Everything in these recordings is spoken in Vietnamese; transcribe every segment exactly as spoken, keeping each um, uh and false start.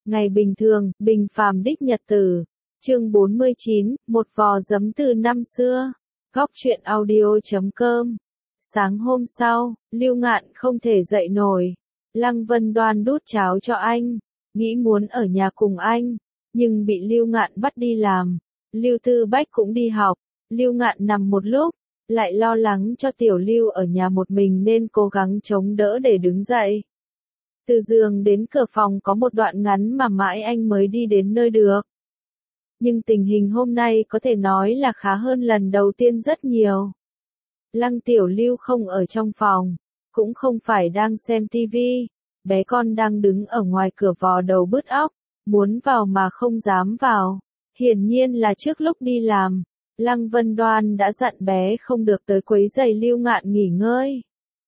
Ngày bình thường, bình phàm đích nhật tử. Chương bốn mươi chín, một vò giấm từ năm xưa. Góc truyện audio chấm com. Sáng hôm sau, Lưu Ngạn không thể dậy nổi. Lăng Vân Đoan đút cháo cho anh, nghĩ muốn ở nhà cùng anh, nhưng bị Lưu Ngạn bắt đi làm. Lưu Tư Bách cũng đi học. Lưu Ngạn nằm một lúc, lại lo lắng cho Tiểu Lưu ở nhà một mình nên cố gắng chống đỡ để đứng dậy. Từ giường đến cửa phòng có một đoạn ngắn mà mãi anh mới đi đến nơi được. Nhưng tình hình hôm nay có thể nói là khá hơn lần đầu tiên rất nhiều. Lăng Tiểu Lưu không ở trong phòng, cũng không phải đang xem tivi, bé con đang đứng ở ngoài cửa vò đầu bứt óc, muốn vào mà không dám vào. Hiển nhiên là trước lúc đi làm, Lăng Vân Đoan đã dặn bé không được tới quấy rầy Lưu Ngạn nghỉ ngơi.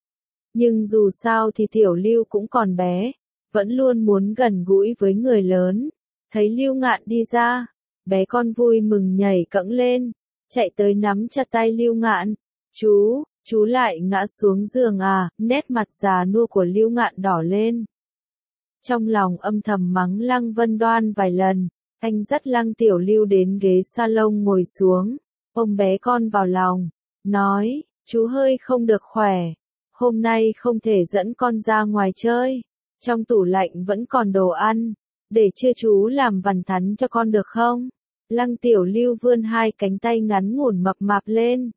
Nhưng dù sao thì Tiểu Lưu cũng còn bé, vẫn luôn muốn gần gũi với người lớn. Thấy Lưu Ngạn đi ra, bé con vui mừng nhảy cẫng lên, chạy tới nắm chặt tay Lưu Ngạn. Chú, chú lại ngã xuống giường à, nét mặt già nua của Lưu Ngạn đỏ lên. Trong lòng âm thầm mắng Lăng Vân Đoan vài lần, anh dắt Lăng Tiểu Lưu đến ghế salon ngồi xuống, ôm bé con vào lòng, nói, chú hơi không được khỏe. Hôm nay không thể dẫn con ra ngoài chơi, trong tủ lạnh vẫn còn đồ ăn, để trưa chú làm vằn thắn cho con được không? Lăng Tiểu Lưu vươn hai cánh tay ngắn ngủn mập mạp lên.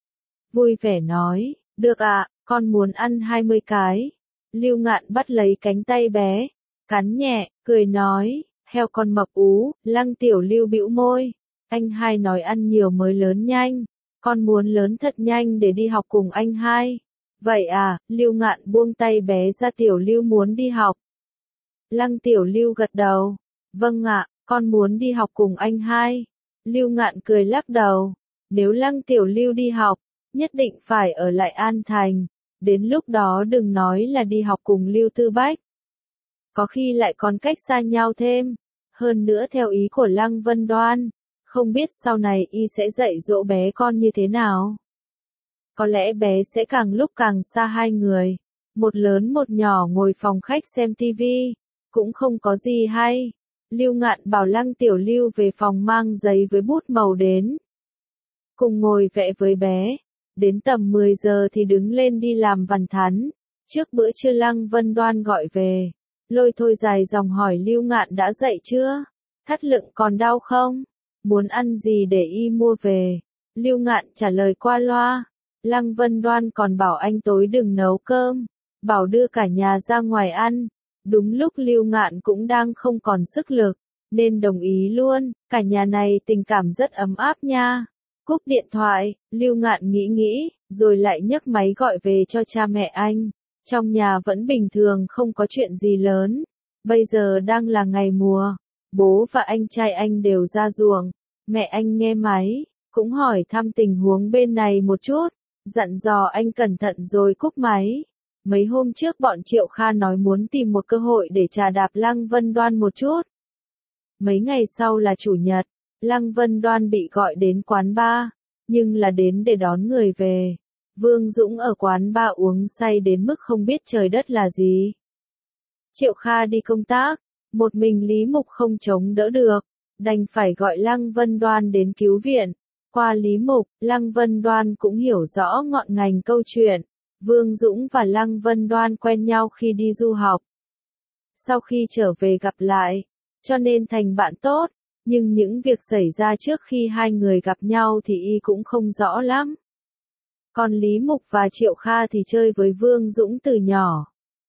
Vui vẻ nói, được ạ, con muốn ăn hai mươi cái. Lưu Ngạn bắt lấy cánh tay bé, cắn nhẹ, cười nói, heo con mập ú. Lăng Tiểu Lưu bĩu môi, anh hai nói ăn nhiều mới lớn nhanh, con muốn lớn thật nhanh để đi học cùng anh hai. Vậy à, Lưu Ngạn buông tay bé ra. Tiểu Lưu muốn đi học. Lăng Tiểu Lưu gật đầu, vâng ạ, con muốn đi học cùng anh hai. Lưu Ngạn cười lắc đầu, nếu Lăng Tiểu Lưu đi học, nhất định phải ở lại An Thành, đến lúc đó đừng nói là đi học cùng Lưu Tư Bách. Có khi lại còn cách xa nhau thêm, hơn nữa theo ý của Lăng Vân Đoan, không biết sau này y sẽ dạy dỗ bé con như thế nào. Có lẽ bé sẽ càng lúc càng xa hai người, một lớn một nhỏ ngồi phòng khách xem tivi, cũng không có gì hay. Lưu Ngạn bảo Lăng Tiểu Lưu về phòng mang giấy với bút màu đến. Cùng ngồi vẽ với bé, đến tầm mười giờ thì đứng lên đi làm vằn thắn. Trước bữa trưa Lăng Vân Đoan gọi về, lôi thôi dài dòng hỏi Lưu Ngạn đã dậy chưa? Thắt lưng còn đau không? Muốn ăn gì để y mua về? Lưu Ngạn trả lời qua loa. Lăng Vân Đoan còn bảo anh tối đừng nấu cơm, bảo đưa cả nhà ra ngoài ăn. Đúng lúc Lưu Ngạn cũng đang không còn sức lực, nên đồng ý luôn, cả nhà này tình cảm rất ấm áp nha. Cúp điện thoại, Lưu Ngạn nghĩ nghĩ, rồi lại nhấc máy gọi về cho cha mẹ anh. Trong nhà vẫn bình thường, không có chuyện gì lớn. Bây giờ đang là ngày mùa, bố và anh trai anh đều ra ruộng. Mẹ anh nghe máy, cũng hỏi thăm tình huống bên này một chút, dặn dò anh cẩn thận rồi cúp máy. Mấy hôm trước bọn Triệu Kha nói muốn tìm một cơ hội để trà đạp Lăng Vân Đoan một chút. Mấy ngày sau là chủ nhật, Lăng Vân Đoan bị gọi đến quán bar, nhưng là đến để đón người về. Vương Dũng ở quán bar uống say đến mức không biết trời đất là gì. Triệu Kha đi công tác, một mình Lý Mục không chống đỡ được, đành phải gọi Lăng Vân Đoan đến cứu viện. Qua Lý Mục, Lăng Vân Đoan cũng hiểu rõ ngọn ngành câu chuyện. Vương Dũng và Lăng Vân Đoan quen nhau khi đi du học. Sau khi trở về gặp lại, cho nên thành bạn tốt, nhưng những việc xảy ra trước khi hai người gặp nhau thì y cũng không rõ lắm. Còn Lý Mục và Triệu Kha thì chơi với Vương Dũng từ nhỏ,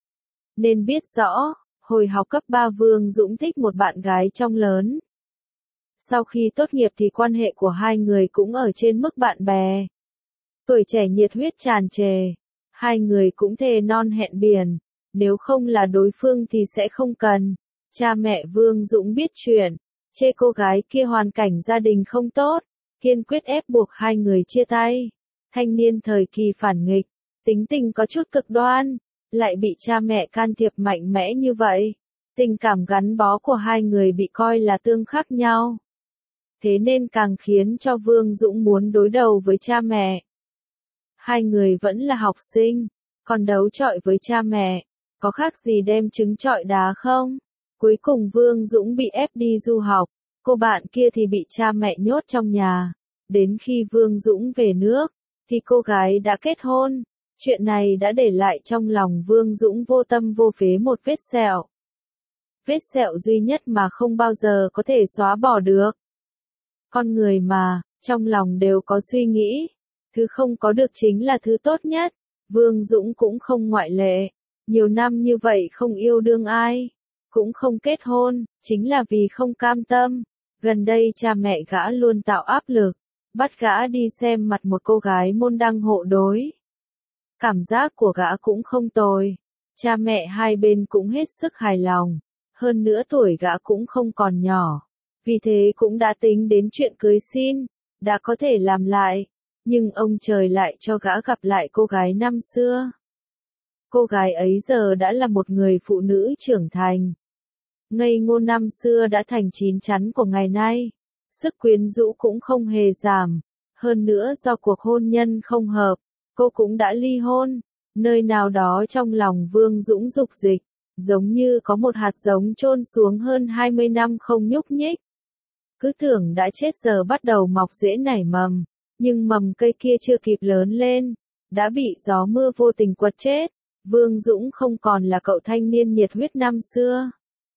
nên biết rõ, hồi học cấp ba Vương Dũng thích một bạn gái trong lớn. Sau khi tốt nghiệp thì quan hệ của hai người cũng ở trên mức bạn bè. Tuổi trẻ nhiệt huyết tràn trề, hai người cũng thề non hẹn biển, nếu không là đối phương thì sẽ không cần. Cha mẹ Vương Dũng biết chuyện, chê cô gái kia hoàn cảnh gia đình không tốt, kiên quyết ép buộc hai người chia tay. Thanh niên thời kỳ phản nghịch, tính tình có chút cực đoan, lại bị cha mẹ can thiệp mạnh mẽ như vậy. Tình cảm gắn bó của hai người bị coi là tương khắc nhau. Thế nên càng khiến cho Vương Dũng muốn đối đầu với cha mẹ. Hai người vẫn là học sinh, còn đấu chọi với cha mẹ, có khác gì đem trứng chọi đá không? Cuối cùng Vương Dũng bị ép đi du học, cô bạn kia thì bị cha mẹ nhốt trong nhà. Đến khi Vương Dũng về nước, thì cô gái đã kết hôn. Chuyện này đã để lại trong lòng Vương Dũng vô tâm vô phế một vết sẹo. Vết sẹo duy nhất mà không bao giờ có thể xóa bỏ được. Con người mà, trong lòng đều có suy nghĩ. Thứ không có được chính là thứ tốt nhất. Vương Dũng cũng không ngoại lệ. Nhiều năm như vậy không yêu đương ai, cũng không kết hôn, chính là vì không cam tâm. Gần đây cha mẹ gã luôn tạo áp lực, bắt gã đi xem mặt một cô gái môn đăng hộ đối. Cảm giác của gã cũng không tồi. Cha mẹ hai bên cũng hết sức hài lòng. Hơn nữa tuổi gã cũng không còn nhỏ. Vì thế cũng đã tính đến chuyện cưới xin, đã có thể làm lại. Nhưng ông trời lại cho gã gặp lại cô gái năm xưa. Cô gái ấy giờ đã là một người phụ nữ trưởng thành. Ngây ngô năm xưa đã thành chín chắn của ngày nay. Sức quyến rũ cũng không hề giảm. Hơn nữa do cuộc hôn nhân không hợp, cô cũng đã ly hôn. Nơi nào đó trong lòng Vương Dũng dục dịch, giống như có một hạt giống chôn xuống hơn hai mươi năm không nhúc nhích. Cứ tưởng đã chết giờ bắt đầu mọc rễ nảy mầm, nhưng mầm cây kia chưa kịp lớn lên, đã bị gió mưa vô tình quật chết. Vương Dũng không còn là cậu thanh niên nhiệt huyết năm xưa.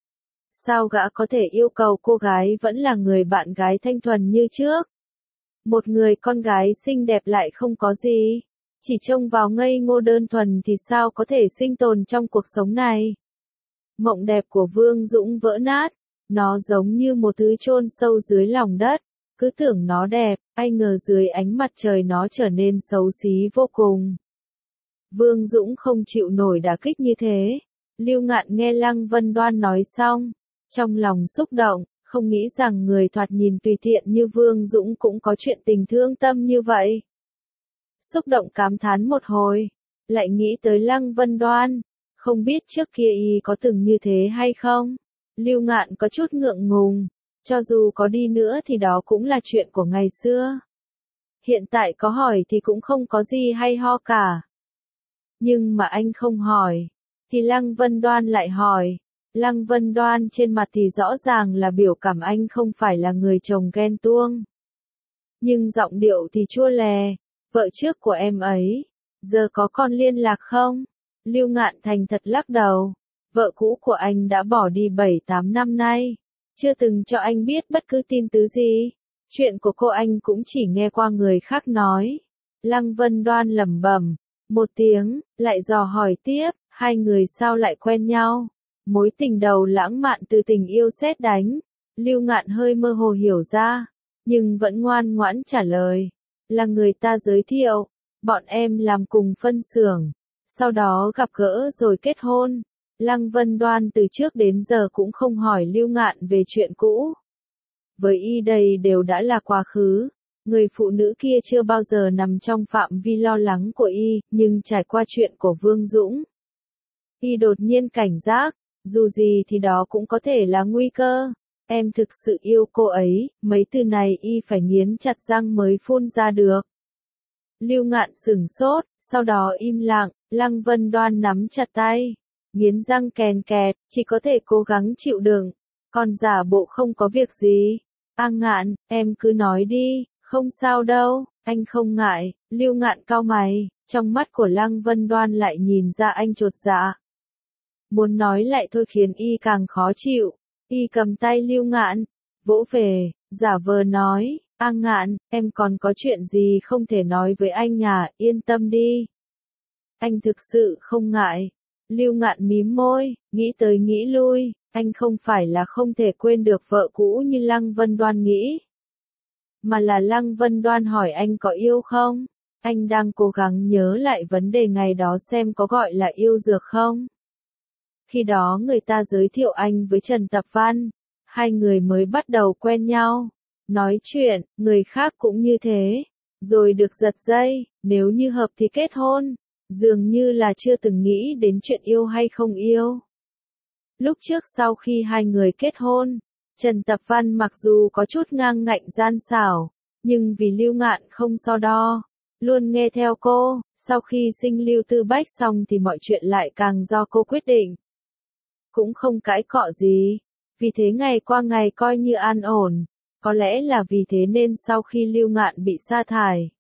Sao gã có thể yêu cầu cô gái vẫn là người bạn gái thanh thuần như trước? Một người con gái xinh đẹp lại không có gì. Chỉ trông vào ngây ngô đơn thuần thì sao có thể sinh tồn trong cuộc sống này? Mộng đẹp của Vương Dũng vỡ nát. Nó giống như một thứ chôn sâu dưới lòng đất. Cứ tưởng nó đẹp, ai ngờ dưới ánh mặt trời nó trở nên xấu xí vô cùng. Vương Dũng không chịu nổi đả kích như thế. Lưu Ngạn nghe Lăng Vân Đoan nói xong, trong lòng xúc động, không nghĩ rằng người thoạt nhìn tùy tiện như Vương Dũng cũng có chuyện tình thương tâm như vậy. Xúc động cảm thán một hồi, lại nghĩ tới Lăng Vân Đoan, không biết trước kia y có từng như thế hay không. Lưu Ngạn có chút ngượng ngùng, cho dù có đi nữa thì đó cũng là chuyện của ngày xưa. Hiện tại có hỏi thì cũng không có gì hay ho cả. Nhưng mà anh không hỏi, thì Lăng Vân Đoan lại hỏi. Lăng Vân Đoan trên mặt thì rõ ràng là biểu cảm anh không phải là người chồng ghen tuông. Nhưng giọng điệu thì chua lè, vợ trước của em ấy, giờ có con liên lạc không? Lưu Ngạn thành thật lắc đầu, vợ cũ của anh đã bỏ đi bảy tám năm nay, chưa từng cho anh biết bất cứ tin tứ gì. Chuyện của cô anh cũng chỉ nghe qua người khác nói. Lăng Vân Đoan lẩm bẩm một tiếng, lại dò hỏi tiếp, hai người sao lại quen nhau? Mối tình đầu lãng mạn từ tình yêu sét đánh. Lưu Ngạn hơi mơ hồ hiểu ra, nhưng vẫn ngoan ngoãn trả lời, là người ta giới thiệu, bọn em làm cùng phân xưởng, sau đó gặp gỡ rồi kết hôn. Lăng Vân Đoan từ trước đến giờ cũng không hỏi Lưu Ngạn về chuyện cũ. Với y đây đều đã là quá khứ. Người phụ nữ kia chưa bao giờ nằm trong phạm vi lo lắng của y, nhưng trải qua chuyện của Vương Dũng, y đột nhiên cảnh giác, dù gì thì đó cũng có thể là nguy cơ. Em thực sự yêu cô ấy, mấy từ này y phải nghiến chặt răng mới phun ra được. Lưu Ngạn sửng sốt, sau đó im lặng. Lăng Vân Đoan nắm chặt tay, nghiến răng kèn kẹt, chỉ có thể cố gắng chịu đựng, còn giả bộ không có việc gì. A Ngạn, em cứ nói đi, không sao đâu, anh không ngại. Lưu Ngạn cau mày, trong mắt của Lăng Vân Đoan lại nhìn ra anh chột dạ. Muốn nói lại thôi khiến y càng khó chịu. Y cầm tay Lưu Ngạn, vỗ về, giả vờ nói, A Ngạn, em còn có chuyện gì không thể nói với anh à, yên tâm đi. Anh thực sự không ngại. Lưu Ngạn mím môi, nghĩ tới nghĩ lui, anh không phải là không thể quên được vợ cũ như Lăng Vân Đoan nghĩ. Mà là Lăng Vân Đoan hỏi anh có yêu không? Anh đang cố gắng nhớ lại vấn đề ngày đó xem có gọi là yêu dược không? Khi đó người ta giới thiệu anh với Trần Tập Văn, hai người mới bắt đầu quen nhau, nói chuyện, người khác cũng như thế, rồi được giật dây, nếu như hợp thì kết hôn, dường như là chưa từng nghĩ đến chuyện yêu hay không yêu. Lúc trước sau khi hai người kết hôn, Trần Tập Văn mặc dù có chút ngang ngạnh gian xảo, nhưng vì Lưu Ngạn không so đo, luôn nghe theo cô, sau khi sinh Lưu Tư Bách xong thì mọi chuyện lại càng do cô quyết định. cũng không cãi cọ gì. Vì thế ngày qua ngày coi như an ổn. Có lẽ là vì thế nên sau khi Lưu Ngạn bị sa thải,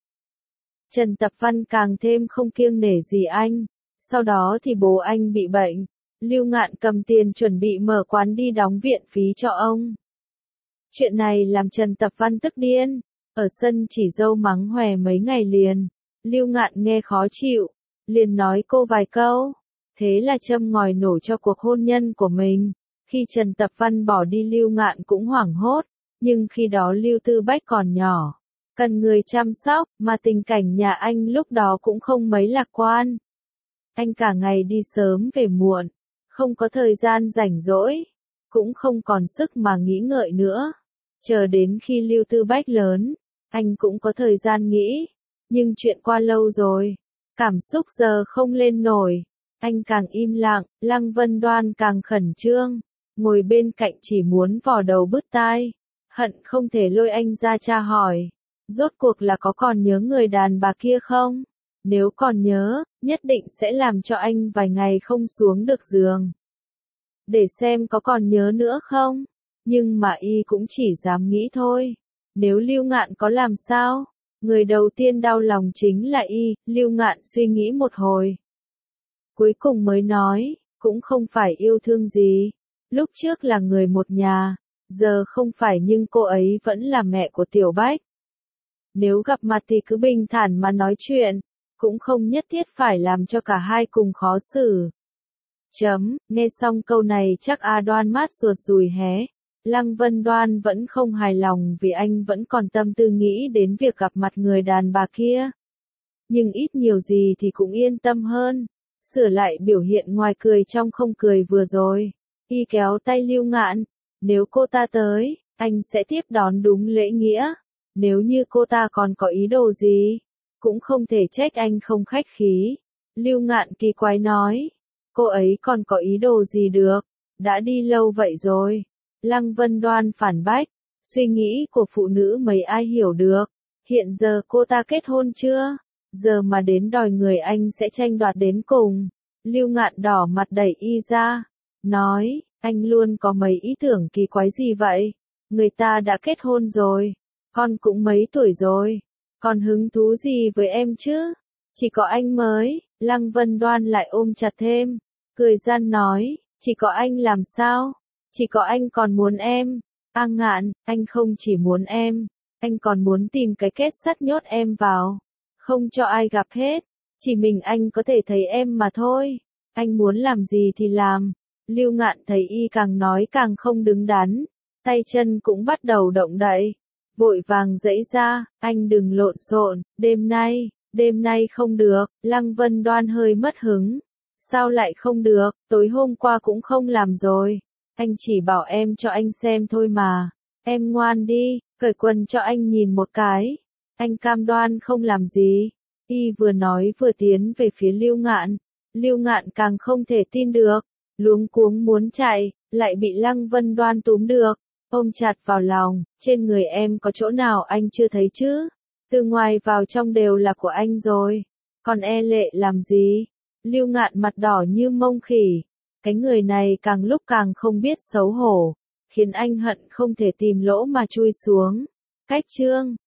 Trần Tập Văn càng thêm không kiêng nể gì anh. Sau đó thì bố anh bị bệnh. Lưu Ngạn cầm tiền chuẩn bị mở quán đi đóng viện phí cho ông. Chuyện này làm Trần Tập Văn tức điên. Ở sân chỉ dâu mắng hòe mấy ngày liền. Lưu Ngạn nghe khó chịu. Liền nói cô vài câu. Thế là châm ngòi nổ cho cuộc hôn nhân của mình. Khi Trần Tập Văn bỏ đi Lưu Ngạn cũng hoảng hốt. Nhưng khi đó Lưu Tư Bách còn nhỏ. Cần người chăm sóc, mà tình cảnh nhà anh lúc đó cũng không mấy lạc quan. Anh cả ngày đi sớm về muộn. Không có thời gian rảnh rỗi. Cũng không còn sức mà nghĩ ngợi nữa. Chờ đến khi Lưu Tư Bách lớn, anh cũng có thời gian nghĩ. Nhưng chuyện qua lâu rồi. Cảm xúc giờ không lên nổi. Anh càng im lặng, Lăng Vân Đoan càng khẩn trương. Ngồi bên cạnh chỉ muốn vò đầu bứt tai. Hận không thể lôi anh ra tra hỏi. Rốt cuộc là có còn nhớ người đàn bà kia không? Nếu còn nhớ, nhất định sẽ làm cho anh vài ngày không xuống được giường. Để xem có còn nhớ nữa không? Nhưng mà y cũng chỉ dám nghĩ thôi. Nếu Lưu Ngạn có làm sao? Người đầu tiên đau lòng chính là y. Lưu Ngạn suy nghĩ một hồi. Cuối cùng mới nói, cũng không phải yêu thương gì. Lúc trước là người một nhà, giờ không phải nhưng cô ấy vẫn là mẹ của Tiểu Bách. Nếu gặp mặt thì cứ bình thản mà nói chuyện, cũng không nhất thiết phải làm cho cả hai cùng khó xử. Chấm, nghe xong câu này chắc A Đoan mát ruột rùi hé. Lăng Vân Đoan vẫn không hài lòng vì anh vẫn còn tâm tư nghĩ đến việc gặp mặt người đàn bà kia. Nhưng ít nhiều gì thì cũng yên tâm hơn. Sửa lại biểu hiện ngoài cười trong không cười vừa rồi. Y kéo tay Lưu Ngạn. Nếu cô ta tới, anh sẽ tiếp đón đúng lễ nghĩa. Nếu như cô ta còn có ý đồ gì, cũng không thể trách anh không khách khí. Lưu Ngạn kỳ quái nói. Cô ấy còn có ý đồ gì được, đã đi lâu vậy rồi. Lăng Vân Đoan phản bác, suy nghĩ của phụ nữ mấy ai hiểu được. Hiện giờ cô ta kết hôn chưa? Giờ mà đến đòi người anh sẽ tranh đoạt đến cùng. Lưu Ngạn đỏ mặt đẩy y ra, nói, anh luôn có mấy ý tưởng kỳ quái gì vậy? Người ta đã kết hôn rồi, con cũng mấy tuổi rồi, còn hứng thú gì với em chứ? Chỉ có anh mới. Lăng Vân Đoan lại ôm chặt thêm, cười gian nói, chỉ có anh làm sao? Chỉ có anh còn muốn em. A Ngạn, anh không chỉ muốn em, anh còn muốn tìm cái kết sắt nhốt em vào, không cho ai gặp hết, chỉ mình anh có thể thấy em mà thôi. Anh muốn làm gì thì làm. Lưu Ngạn thấy y càng nói càng không đứng đắn, tay chân cũng bắt đầu động đậy, vội vàng giãy ra, anh đừng lộn xộn, đêm nay, đêm nay không được. Lăng Vân Đoan hơi mất hứng. Sao lại không được, tối hôm qua cũng không làm rồi. Anh chỉ bảo em cho anh xem thôi mà. Em ngoan đi, cởi quần cho anh nhìn một cái. Anh cam đoan không làm gì. Y vừa nói vừa tiến về phía Lưu Ngạn. Lưu Ngạn càng không thể tin được, luống cuống muốn chạy, lại bị Lăng Vân Đoan túm được, ôm chặt vào lòng. Trên người em có chỗ nào anh chưa thấy chứ? Từ ngoài vào trong đều là của anh rồi. Còn e lệ làm gì? Lưu Ngạn mặt đỏ như mông khỉ. Cái người này càng lúc càng không biết xấu hổ, khiến anh hận không thể tìm lỗ mà chui xuống. Cách chương